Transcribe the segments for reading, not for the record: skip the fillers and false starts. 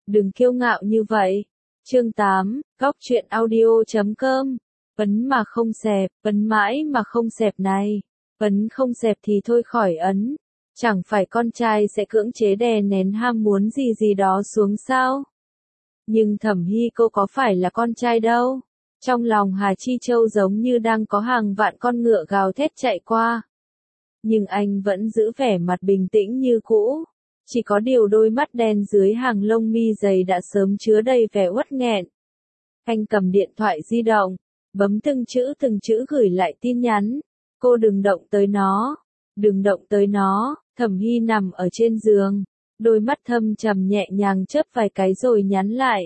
đừng kiêu ngạo như vậy. Chương 8, Góc truyện audio.com. Ấn mà không xẹp, ấn mãi mà không xẹp này. Ấn không xẹp thì thôi khỏi ấn. Chẳng phải con trai sẽ cưỡng chế đè nén ham muốn gì đó xuống sao? Nhưng Thẩm Hy cô có phải là con trai đâu. Trong lòng Hà Chi Châu giống như đang có hàng vạn con ngựa gào thét chạy qua. Nhưng anh vẫn giữ vẻ mặt bình tĩnh như cũ. Chỉ có điều đôi mắt đen dưới hàng lông mi dày đã sớm chứa đầy vẻ uất nghẹn. Anh cầm điện thoại di động, bấm từng chữ gửi lại tin nhắn. Cô đừng động tới nó. Đừng động tới nó. Thẩm Hy nằm ở trên giường. Đôi mắt thâm trầm nhẹ nhàng chớp vài cái rồi nhắn lại.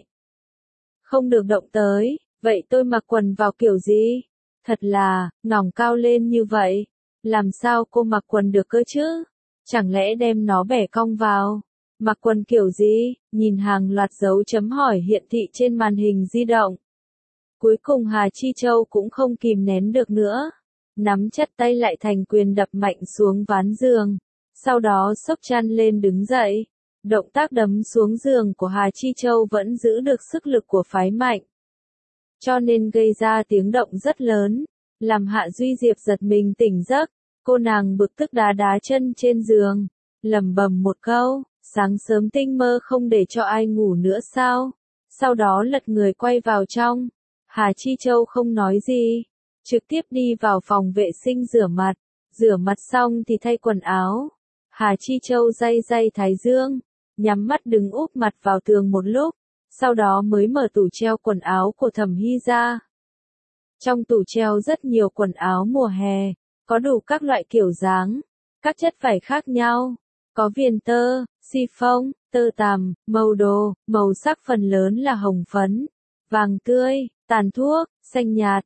Không được động tới. Vậy tôi mặc quần vào kiểu gì? Thật là, ngỏng cao lên như vậy. Làm sao cô mặc quần được cơ chứ? Chẳng lẽ đem nó bẻ cong vào? Mặc quần kiểu gì? Nhìn hàng loạt dấu chấm hỏi hiện thị trên màn hình di động. Cuối cùng Hà Chi Châu cũng không kìm nén được nữa. Nắm chặt tay lại thành quyền đập mạnh xuống ván giường. Sau đó xốc chăn lên đứng dậy. Động tác đấm xuống giường của Hà Chi Châu vẫn giữ được sức lực của phái mạnh. Cho nên gây ra tiếng động rất lớn. Làm Hạ Duy Diệp giật mình tỉnh giấc. Cô nàng bực tức đá chân trên giường. Lẩm bẩm một câu. Sáng sớm tinh mơ không để cho ai ngủ nữa sao? Sau đó lật người quay vào trong. Hà Chi Châu không nói gì. Trực tiếp đi vào phòng vệ sinh rửa mặt. Rửa mặt xong thì thay quần áo. Hà Chi Châu day thái dương. Nhắm mắt đứng úp mặt vào tường một lúc. Sau đó mới mở tủ treo quần áo của Thẩm Hy ra. Trong tủ treo rất nhiều quần áo mùa hè. Có đủ các loại kiểu dáng. Các chất vải khác nhau. Có viền tơ, chiffon, tơ tằm, màu đồ, màu sắc phần lớn là hồng phấn, vàng tươi, tàn thuốc, xanh nhạt,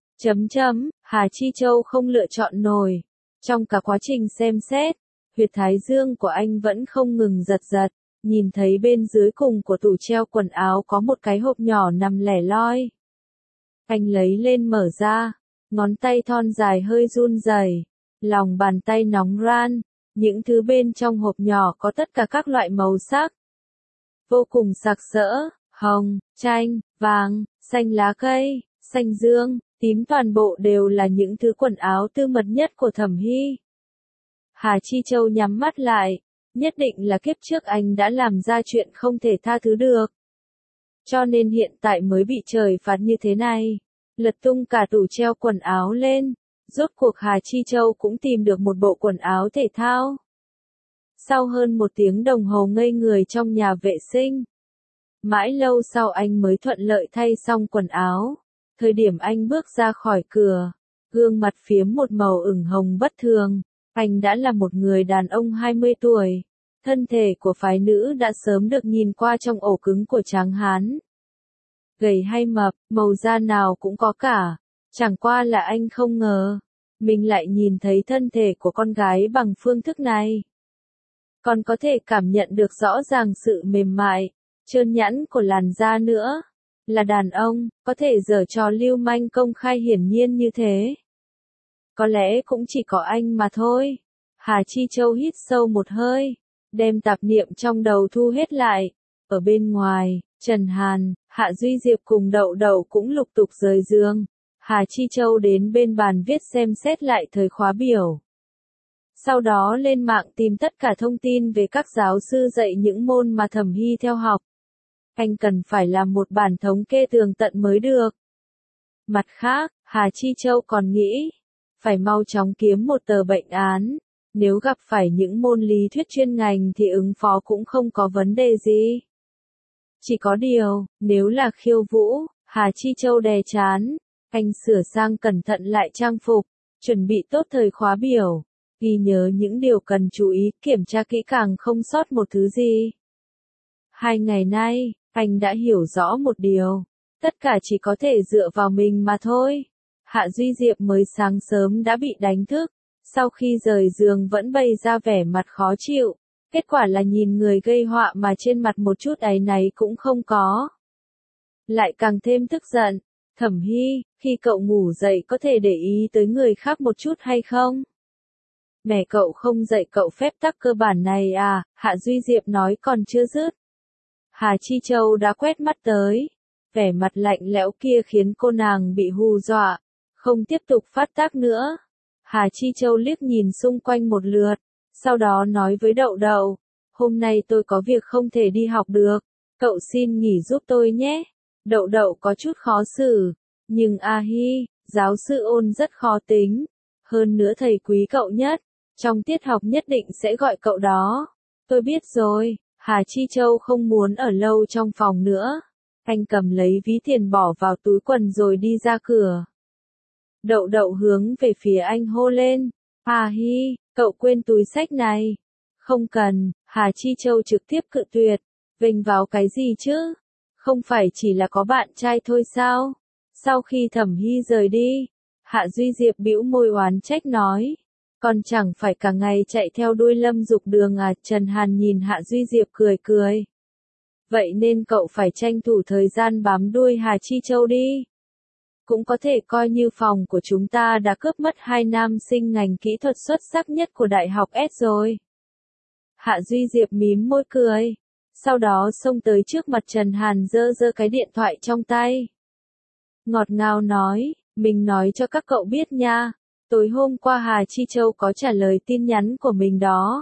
Hà Chi Châu không lựa chọn nổi. Trong cả quá trình xem xét, huyệt thái dương của anh vẫn không ngừng giật. Nhìn thấy bên dưới cùng của tủ treo quần áo có một cái hộp nhỏ nằm lẻ loi. Anh lấy lên mở ra, ngón tay thon dài hơi run rẩy, lòng bàn tay nóng ran. Những thứ bên trong hộp nhỏ có tất cả các loại màu sắc. Vô cùng sặc sỡ, hồng, chanh, vàng, xanh lá cây, xanh dương, tím, toàn bộ đều là những thứ quần áo tư mật nhất của Thẩm Hy. Hà Chi Châu nhắm mắt lại, nhất định là kiếp trước anh đã làm ra chuyện không thể tha thứ được. Cho nên hiện tại mới bị trời phạt như thế này. Lật tung cả tủ treo quần áo lên. Rốt cuộc Hà Chi Châu cũng tìm được một bộ quần áo thể thao. Sau hơn 1 tiếng đồng hồ ngây người trong nhà vệ sinh. Mãi lâu sau anh mới thuận lợi thay xong quần áo. Thời điểm anh bước ra khỏi cửa, gương mặt phiếm một màu ửng hồng bất thường. Anh đã là một người đàn ông 20 tuổi. Thân thể của phái nữ đã sớm được nhìn qua trong ổ cứng của tráng hán. Gầy hay mập, màu da nào cũng có cả. Chẳng qua là anh không ngờ, mình lại nhìn thấy thân thể của con gái bằng phương thức này. Còn có thể cảm nhận được rõ ràng sự mềm mại, trơn nhẵn của làn da nữa. Là đàn ông, có thể giở trò lưu manh công khai hiển nhiên như thế. Có lẽ cũng chỉ có anh mà thôi. Hà Chi Châu hít sâu một hơi, đem tạp niệm trong đầu thu hết lại. Ở bên ngoài, Trần Hàn, Hạ Duy Diệp cùng Đậu Đậu cũng lục tục rời giường. Hà Chi Châu đến bên bàn viết xem xét lại thời khóa biểu. Sau đó lên mạng tìm tất cả thông tin về các giáo sư dạy những môn mà Thẩm Hy theo học. Anh cần phải làm một bản thống kê tường tận mới được. Mặt khác, Hà Chi Châu còn nghĩ, phải mau chóng kiếm một tờ bệnh án. Nếu gặp phải những môn lý thuyết chuyên ngành thì ứng phó cũng không có vấn đề gì. Chỉ có điều, nếu là khiêu vũ, Hà Chi Châu đè chán. Anh sửa sang cẩn thận lại trang phục, chuẩn bị tốt thời khóa biểu, ghi nhớ những điều cần chú ý, kiểm tra kỹ càng không sót một thứ gì. 2 ngày nay, anh đã hiểu rõ một điều, tất cả chỉ có thể dựa vào mình mà thôi. Hạ Duy Diệp mới sáng sớm đã bị đánh thức, sau khi rời giường vẫn bày ra vẻ mặt khó chịu, kết quả là nhìn người gây họa mà trên mặt một chút áy náy cũng không có. Lại càng thêm tức giận. Thẩm Hy, khi cậu ngủ dậy có thể để ý tới người khác một chút hay không? Mẹ cậu không dạy cậu phép tắc cơ bản này à? Hạ Duy Diệp nói còn chưa dứt. Hà Chi Châu đã quét mắt tới. Vẻ mặt lạnh lẽo kia khiến cô nàng bị hù dọa, không tiếp tục phát tác nữa. Hà Chi Châu liếc nhìn xung quanh một lượt, sau đó nói với Đậu Đậu, hôm nay tôi có việc không thể đi học được, cậu xin nghỉ giúp tôi nhé. Đậu Đậu có chút khó xử, nhưng A Hi, giáo sư Ôn rất khó tính, hơn nữa thầy quý cậu nhất, trong tiết học nhất định sẽ gọi cậu đó. Tôi biết rồi, Hà Chi Châu không muốn ở lâu trong phòng nữa. Anh cầm lấy ví tiền bỏ vào túi quần rồi đi ra cửa. Đậu Đậu hướng về phía anh hô lên, A Hi, cậu quên túi xách này. Không cần, Hà Chi Châu trực tiếp cự tuyệt, vênh vào cái gì chứ? Không phải chỉ là có bạn trai thôi sao? Sau khi Thẩm Hy rời đi, Hạ Duy Diệp bĩu môi oán trách nói, còn chẳng phải cả ngày chạy theo đuôi Lâm Dục Đường à? Trần Hàn nhìn Hạ Duy Diệp cười cười. Vậy nên cậu phải tranh thủ thời gian bám đuôi Hà Chi Châu đi. Cũng có thể coi như phòng của chúng ta đã cướp mất 2 nam sinh ngành kỹ thuật xuất sắc nhất của Đại học S rồi. Hạ Duy Diệp mím môi cười, sau đó xông tới trước mặt Trần Hàn giơ giơ cái điện thoại trong tay. Ngọt ngào nói, mình nói cho các cậu biết nha, tối hôm qua Hà Chi Châu có trả lời tin nhắn của mình đó.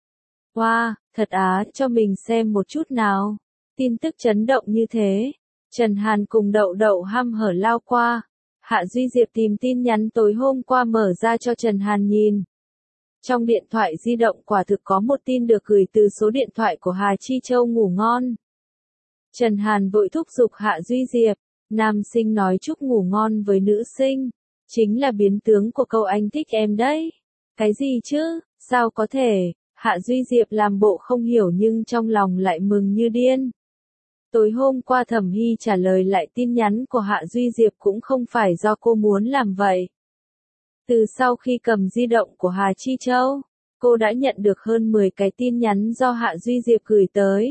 Wow, thật á, cho mình xem một chút nào. Tin tức chấn động như thế. Trần Hàn cùng Đậu Đậu hăm hở lao qua. Hạ Duy Diệp tìm tin nhắn tối hôm qua mở ra cho Trần Hàn nhìn. Trong điện thoại di động quả thực có một tin được gửi từ số điện thoại của Hà Chi Châu ngủ ngon. Trần Hàn vội thúc giục Hạ Duy Diệp. Nam sinh nói chúc ngủ ngon với nữ sinh. Chính là biến tướng của câu anh thích em đấy. Cái gì chứ, sao có thể? Hạ Duy Diệp làm bộ không hiểu nhưng trong lòng lại mừng như điên. Tối hôm qua Thẩm Hy trả lời lại tin nhắn của Hạ Duy Diệp cũng không phải do cô muốn làm vậy. Từ sau khi cầm di động của Hà Chi Châu, cô đã nhận được hơn 10 cái tin nhắn do Hạ Duy Diệp gửi tới.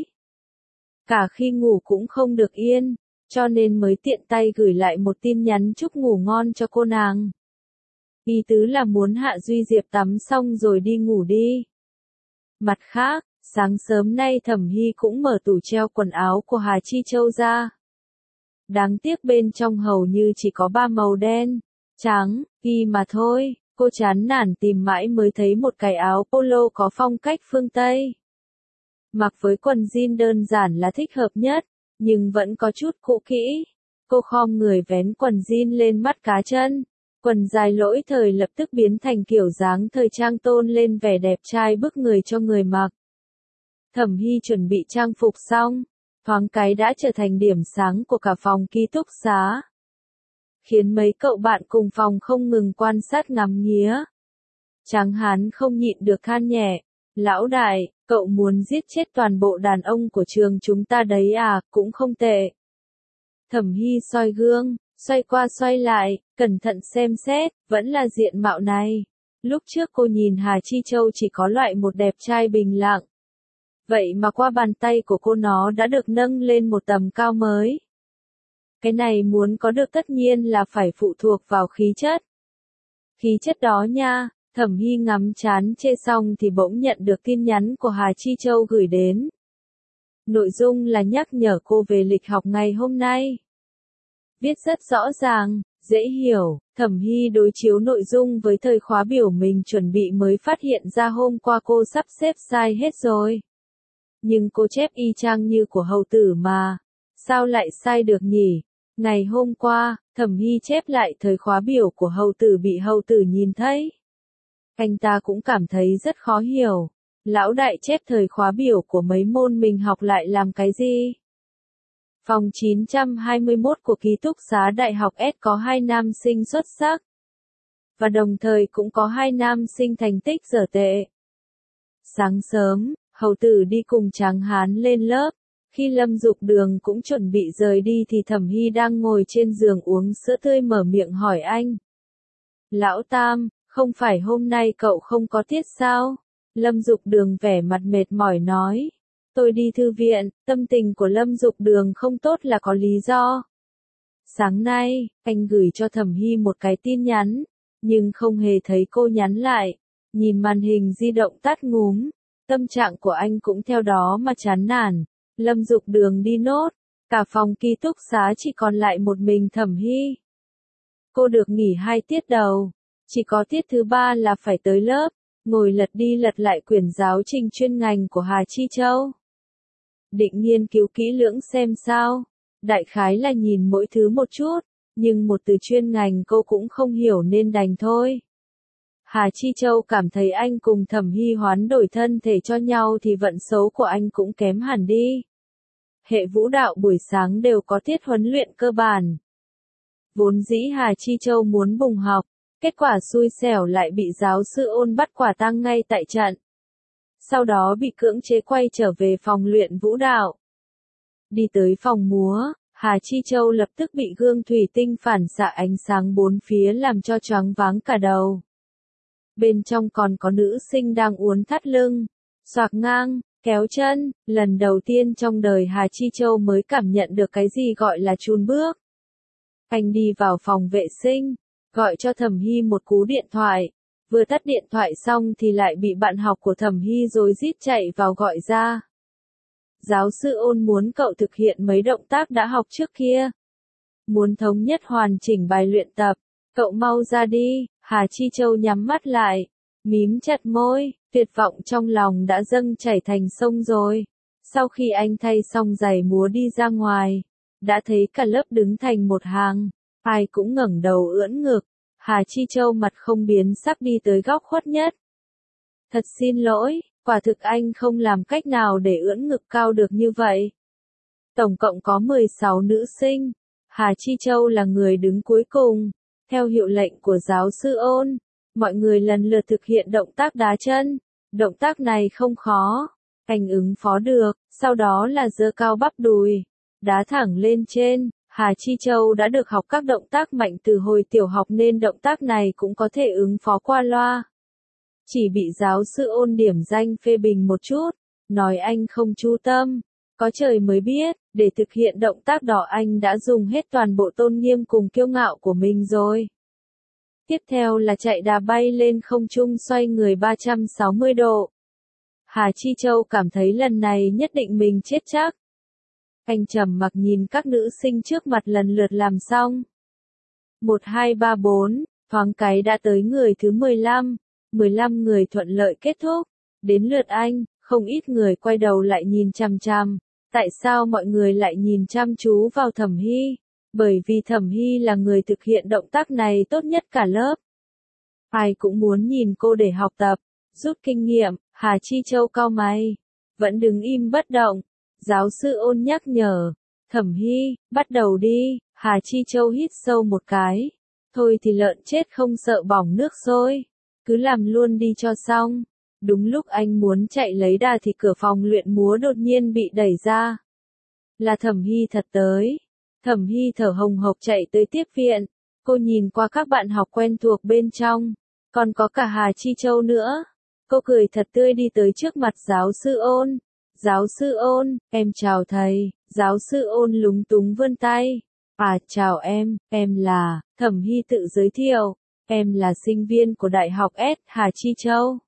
Cả khi ngủ cũng không được yên, cho nên mới tiện tay gửi lại một tin nhắn chúc ngủ ngon cho cô nàng. Ý tứ là muốn Hạ Duy Diệp tắm xong rồi đi ngủ đi. Mặt khác, sáng sớm nay Thẩm Hy cũng mở tủ treo quần áo của Hà Chi Châu ra. Đáng tiếc bên trong hầu như chỉ có 3 màu đen, trắng, ghi mà thôi, cô chán nản tìm mãi mới thấy một cái áo polo có phong cách phương Tây. Mặc với quần jean đơn giản là thích hợp nhất, nhưng vẫn có chút cũ kỹ. Cô khom người vén quần jean lên mắt cá chân. Quần dài lỗi thời lập tức biến thành kiểu dáng thời trang tôn lên vẻ đẹp trai bức người cho người mặc. Thẩm Hy chuẩn bị trang phục xong, thoáng cái đã trở thành điểm sáng của cả phòng ký túc xá. Khiến mấy cậu bạn cùng phòng không ngừng quan sát ngắm nghía. Tráng Hán không nhịn được than nhẹ, lão đại, cậu muốn giết chết toàn bộ đàn ông của trường chúng ta đấy à, cũng không tệ. Thẩm Hy soi gương, xoay qua xoay lại, cẩn thận xem xét, vẫn là diện mạo này. Lúc trước cô nhìn Hà Chi Châu chỉ có loại một đẹp trai bình lặng. Vậy mà qua bàn tay của cô nó đã được nâng lên một tầm cao mới. Cái này muốn có được tất nhiên là phải phụ thuộc vào khí chất. Khí chất đó nha, Thẩm Hy ngắm chán chê xong thì bỗng nhận được tin nhắn của Hà Chi Châu gửi đến. Nội dung là nhắc nhở cô về lịch học ngày hôm nay. Viết rất rõ ràng, dễ hiểu, Thẩm Hy đối chiếu nội dung với thời khóa biểu mình chuẩn bị mới phát hiện ra hôm qua cô sắp xếp sai hết rồi. Nhưng cô chép y chang như của Hầu Tử mà, sao lại sai được nhỉ? Ngày hôm qua, Thẩm Hy chép lại thời khóa biểu của Hầu Tử bị Hầu Tử nhìn thấy. Anh ta cũng cảm thấy rất khó hiểu. Lão đại chép thời khóa biểu của mấy môn mình học lại làm cái gì? Phòng 921 của ký túc xá Đại học S có 2 nam sinh xuất sắc. Và đồng thời cũng có 2 nam sinh thành tích dở tệ. Sáng sớm, Hầu Tử đi cùng Tráng Hán lên lớp. Khi Lâm Dục Đường cũng chuẩn bị rời đi thì Thẩm Hy đang ngồi trên giường uống sữa tươi mở miệng hỏi anh. Lão Tam, không phải hôm nay cậu không có tiết sao? Lâm Dục Đường vẻ mặt mệt mỏi nói. Tôi đi thư viện, tâm tình của Lâm Dục Đường không tốt là có lý do. Sáng nay, anh gửi cho Thẩm Hy một cái tin nhắn, nhưng không hề thấy cô nhắn lại. Nhìn màn hình di động tắt ngúm, tâm trạng của anh cũng theo đó mà chán nản. Lâm Dục Đường đi nốt, cả phòng ký túc xá chỉ còn lại một mình Thẩm Hy. Cô được nghỉ 2 tiết đầu, chỉ có tiết thứ 3 là phải tới lớp, ngồi lật đi lật lại quyển giáo trình chuyên ngành của Hà Chi Châu. Định nghiên cứu kỹ lưỡng xem sao, đại khái là nhìn mỗi thứ một chút, nhưng một từ chuyên ngành cô cũng không hiểu nên đành thôi. Hà Chi Châu cảm thấy anh cùng Thẩm Hy hoán đổi thân thể cho nhau thì vận số của anh cũng kém hẳn đi. Hệ vũ đạo buổi sáng đều có tiết huấn luyện cơ bản. Vốn dĩ Hà Chi Châu muốn bùng học, kết quả xui xẻo lại bị giáo sư Ôn bắt quả tang ngay tại trận. Sau đó bị cưỡng chế quay trở về phòng luyện vũ đạo. Đi tới phòng múa, Hà Chi Châu lập tức bị gương thủy tinh phản xạ ánh sáng bốn phía làm cho choáng váng cả đầu. Bên trong còn có nữ sinh đang uốn thắt lưng, xoạc ngang, kéo chân, lần đầu tiên trong đời Hà Chi Châu mới cảm nhận được cái gì gọi là chùn bước. Anh đi vào phòng vệ sinh, gọi cho Thẩm Hy một cú điện thoại, vừa tắt điện thoại xong thì lại bị bạn học của Thẩm Hy rối rít chạy vào gọi ra. Giáo sư Ôn muốn cậu thực hiện mấy động tác đã học trước kia. Muốn thống nhất hoàn chỉnh bài luyện tập, cậu mau ra đi. Hà Chi Châu nhắm mắt lại, mím chặt môi, tuyệt vọng trong lòng đã dâng chảy thành sông rồi. Sau khi anh thay xong giày múa đi ra ngoài, đã thấy cả lớp đứng thành một hàng, ai cũng ngẩng đầu ưỡn ngực. Hà Chi Châu mặt không biến sắc đi tới góc khuất nhất. Thật xin lỗi, quả thực anh không làm cách nào để ưỡn ngực cao được như vậy. Tổng cộng có 16 nữ sinh, Hà Chi Châu là người đứng cuối cùng. Theo hiệu lệnh của giáo sư Ôn, mọi người lần lượt thực hiện động tác đá chân. Động tác này không khó, anh ứng phó được, sau đó là giơ cao bắp đùi, đá thẳng lên trên. Hà Chi Châu đã được học các động tác mạnh từ hồi tiểu học nên động tác này cũng có thể ứng phó qua loa. Chỉ bị giáo sư Ôn điểm danh phê bình một chút, nói anh không chú tâm. Có trời mới biết, để thực hiện động tác đó anh đã dùng hết toàn bộ tôn nghiêm cùng kiêu ngạo của mình rồi. Tiếp theo là chạy đà bay lên không trung xoay người 360 độ. Hà Chi Châu cảm thấy lần này nhất định mình chết chắc. Anh trầm mặc nhìn các nữ sinh trước mặt lần lượt làm xong. 1, 2, 3, 4, thoáng cái đã tới người thứ 15. 15 người thuận lợi kết thúc. Đến lượt anh, không ít người quay đầu lại nhìn chằm chằm. Tại sao mọi người lại nhìn chăm chú vào Thẩm Hy? Bởi vì Thẩm Hy là người thực hiện động tác này tốt nhất cả lớp. Ai cũng muốn nhìn cô để học tập, rút kinh nghiệm. Hà Chi Châu cau mày, vẫn đứng im bất động. Giáo sư Ôn nhắc nhở, Thẩm Hy, bắt đầu đi. Hà Chi Châu hít sâu một cái. Thôi thì lợn chết không sợ bỏng nước sôi, cứ làm luôn đi cho xong. Đúng lúc anh muốn chạy lấy đà thì cửa phòng luyện múa đột nhiên bị đẩy ra. Là Thẩm Hy thật tới. Thẩm Hy thở hồng hộc chạy tới tiếp viện. Cô nhìn qua các bạn học quen thuộc bên trong, còn có cả Hà Chi Châu nữa. Cô cười thật tươi đi tới trước mặt giáo sư Ôn. Giáo sư Ôn, em chào thầy. Giáo sư Ôn lúng túng vươn tay. À chào em là, Thẩm Hy tự giới thiệu. Em là sinh viên của Đại học S. Hà Chi Châu.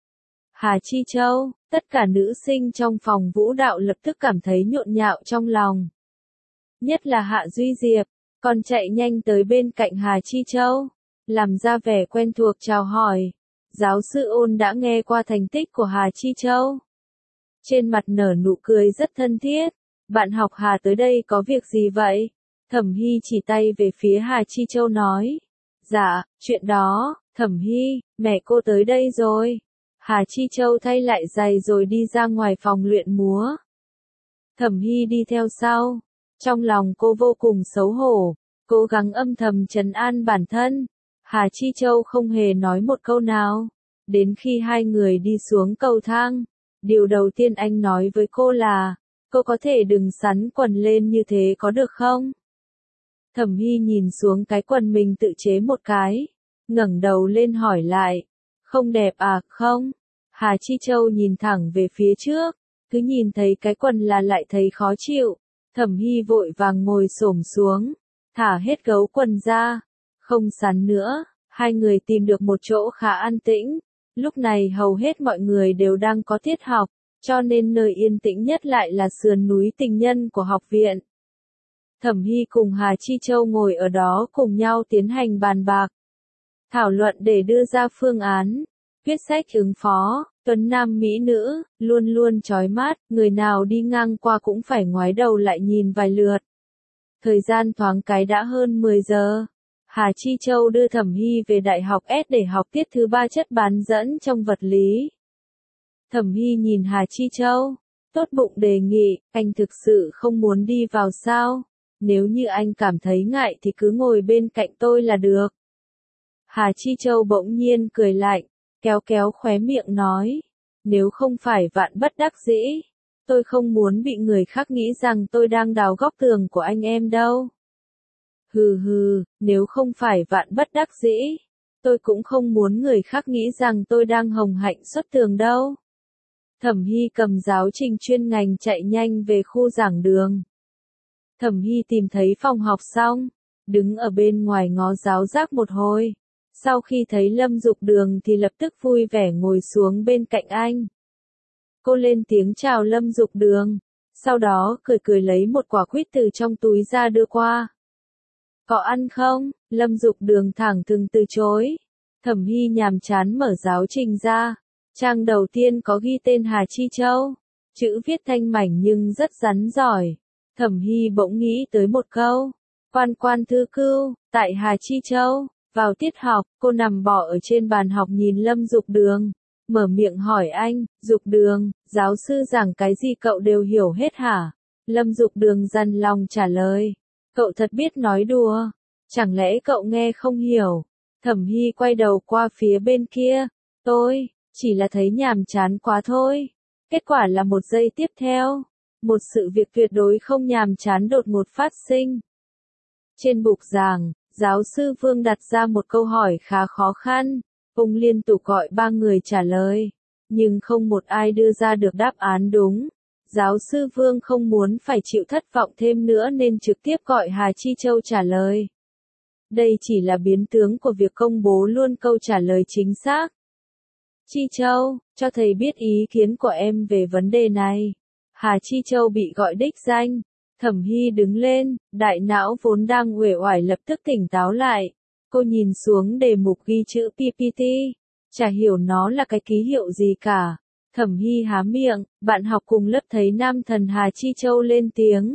Hà Chi Châu, tất cả nữ sinh trong phòng vũ đạo lập tức cảm thấy nhộn nhạo trong lòng. Nhất là Hạ Duy Diệp, còn chạy nhanh tới bên cạnh Hà Chi Châu, làm ra vẻ quen thuộc chào hỏi. Giáo sư Ôn đã nghe qua thành tích của Hà Chi Châu. Trên mặt nở nụ cười rất thân thiết. Bạn học Hà tới đây có việc gì vậy? Thẩm Hy chỉ tay về phía Hà Chi Châu nói. Dạ, chuyện đó, Thẩm Hy, mẹ cô tới đây rồi. Hà Chi Châu thay lại giày rồi đi ra ngoài phòng luyện múa. Thẩm Hy đi theo sau. Trong lòng cô vô cùng xấu hổ, cố gắng âm thầm trấn an bản thân. Hà Chi Châu không hề nói một câu nào. Đến khi hai người đi xuống cầu thang, điều đầu tiên anh nói với cô là, cô có thể đừng sắn quần lên như thế có được không? Thẩm Hy nhìn xuống cái quần mình tự chế một cái, ngẩng đầu lên hỏi lại, không đẹp à, không? Hà Chi Châu nhìn thẳng về phía trước, cứ nhìn thấy cái quần là lại thấy khó chịu. Thẩm Hy vội vàng ngồi xổm xuống, thả hết gấu quần ra, không sắn nữa. Hai người tìm được một chỗ khá an tĩnh. Lúc này hầu hết mọi người đều đang có tiết học, cho nên nơi yên tĩnh nhất lại là sườn núi Tình Nhân của học viện. Thẩm Hy cùng Hà Chi Châu ngồi ở đó cùng nhau tiến hành bàn bạc, thảo luận để đưa ra phương án, viết sách ứng phó. Tuấn nam mỹ nữ, luôn luôn chói mắt, người nào đi ngang qua cũng phải ngoái đầu lại nhìn vài lượt. Thời gian thoáng cái đã hơn 10 giờ. Hà Chi Châu đưa Thẩm Hy về Đại học S để học tiết thứ 3 chất bán dẫn trong vật lý. Thẩm Hy nhìn Hà Chi Châu, tốt bụng đề nghị, anh thực sự không muốn đi vào sao? Nếu như anh cảm thấy ngại thì cứ ngồi bên cạnh tôi là được. Hà Chi Châu bỗng nhiên cười lạnh, kéo kéo khóe miệng nói, nếu không phải vạn bất đắc dĩ, tôi không muốn bị người khác nghĩ rằng tôi đang đào góc tường của anh em đâu. Hừ hừ, nếu không phải vạn bất đắc dĩ, tôi cũng không muốn người khác nghĩ rằng tôi đang hồng hạnh xuất tường đâu. Thẩm Hy cầm giáo trình chuyên ngành chạy nhanh về khu giảng đường. Thẩm Hy tìm thấy phòng học xong, đứng ở bên ngoài ngó giáo giác một hồi. Sau khi thấy Lâm Dục Đường thì lập tức vui vẻ ngồi xuống bên cạnh anh. Cô lên tiếng chào Lâm Dục Đường, sau đó cười cười lấy một quả quýt từ trong túi ra đưa qua. Có ăn không? Lâm Dục Đường thẳng thừng từ chối. Thẩm Hy nhàm chán mở giáo trình ra. Trang đầu tiên có ghi tên Hà Chi Châu. Chữ viết thanh mảnh nhưng rất rắn giỏi. Thẩm Hy bỗng nghĩ tới một câu. Quan quan thư cưu, tại Hà Chi Châu. Vào tiết học, cô nằm bò ở trên bàn học nhìn Lâm Dục Đường. Mở miệng hỏi anh, Dục Đường, giáo sư giảng cái gì cậu đều hiểu hết hả? Lâm Dục Đường dằn lòng trả lời. Cậu thật biết nói đùa. Chẳng lẽ cậu nghe không hiểu? Thẩm Hy quay đầu qua phía bên kia. Tôi, chỉ là thấy nhàm chán quá thôi. Kết quả là một giây tiếp theo. Một sự việc tuyệt đối không nhàm chán đột ngột phát sinh. Trên bục giảng, giáo sư Vương đặt ra một câu hỏi khá khó khăn. Ông liên tục gọi 3 người trả lời. Nhưng không một ai đưa ra được đáp án đúng. Giáo sư Vương không muốn phải chịu thất vọng thêm nữa nên trực tiếp gọi Hà Chi Châu trả lời. Đây chỉ là biến tướng của việc công bố luôn câu trả lời chính xác. Chi Châu, cho thầy biết ý kiến của em về vấn đề này. Hà Chi Châu bị gọi đích danh. Thẩm Hy đứng lên, đại não vốn đang uể oải lập tức tỉnh táo lại. Cô nhìn xuống đề mục ghi chữ PPT. Chả hiểu nó là cái ký hiệu gì cả. Thẩm Hy há miệng, bạn học cùng lớp thấy nam thần Hà Chi Châu lên tiếng.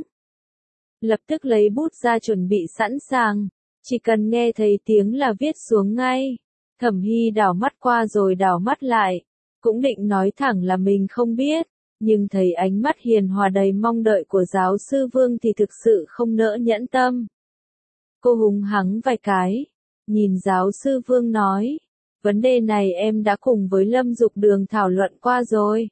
Lập tức lấy bút ra chuẩn bị sẵn sàng. Chỉ cần nghe thấy tiếng là viết xuống ngay. Thẩm Hy đảo mắt qua rồi đảo mắt lại. Cũng định nói thẳng là mình không biết. Nhưng thấy ánh mắt hiền hòa đầy mong đợi của giáo sư Vương thì thực sự không nỡ nhẫn tâm. Cô hùng hắng vài cái. Nhìn giáo sư Vương nói. Vấn đề này em đã cùng với Lâm Dục Đường thảo luận qua rồi.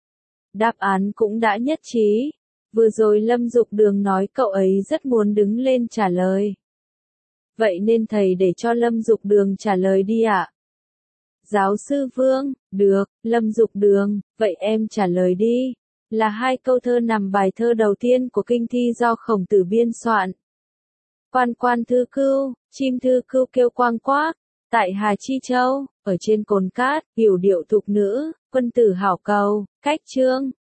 Đáp án cũng đã nhất trí. Vừa rồi Lâm Dục Đường nói cậu ấy rất muốn đứng lên trả lời. Vậy nên thầy để cho Lâm Dục Đường trả lời đi ạ. Giáo sư Vương, được, Lâm Dục Đường, vậy em trả lời đi. Là 2 câu thơ nằm bài thơ đầu tiên của kinh thi do Khổng Tử biên soạn. Quan quan thư cưu, chim thư cưu kêu quang quác. Tại Hà Chi Châu, ở trên cồn cát, yểu điệu thục nữ, quân tử hảo cầu, cách chương.